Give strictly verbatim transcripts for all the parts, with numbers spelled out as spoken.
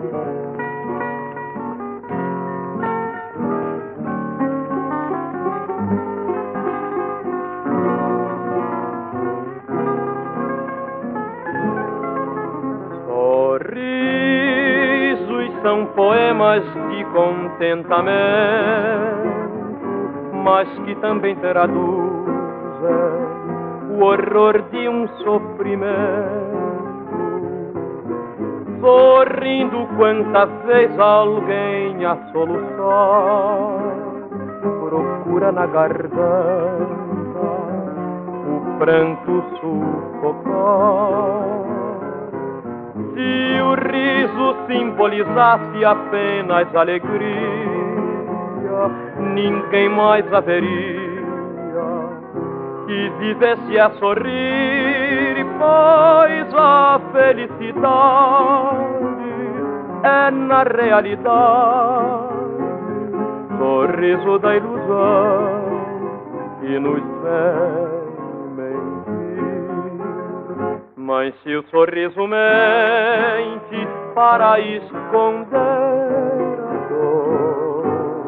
São poemas de contentamento, mas que também traduzem o horror de um sofrimento. Sorrindo quantas vezes alguém a soluçar, procura na garganta o pranto sufocar. Se o riso simbolizasse apenas alegria, ninguém mais haveria que vivesse a sorrir, pois a felicidade é na realidade sorriso da ilusão que nos fez mentir. Mas se o sorriso mente para esconder a dor,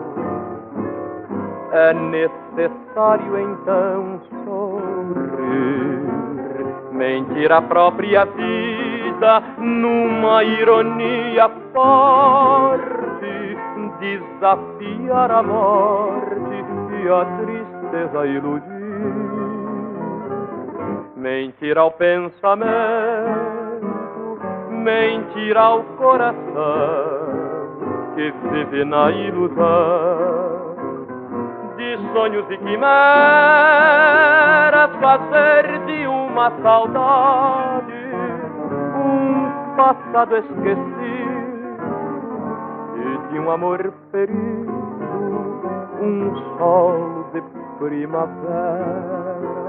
é necessário então sorrir, mentir a própria vida numa ironia forte, desafiar a morte e a tristeza iludir. Mentir ao pensamento, mentir ao coração que vive na ilusão de sonhos e quimeras, fazer de uma saudade um passado esquecido e de um amor ferido um sol de primavera.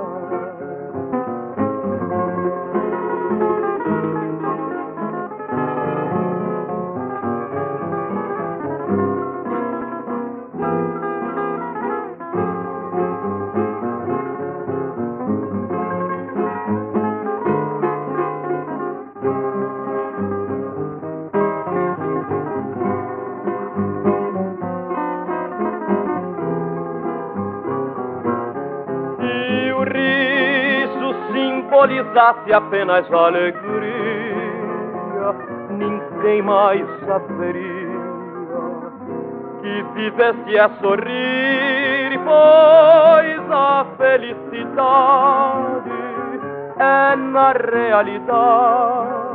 Simbolizasse apenas alegria, ninguém mais saberia que vivesse a sorrir, pois a felicidade é na realidade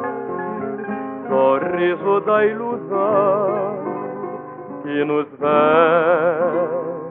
sorriso da ilusão que nos vem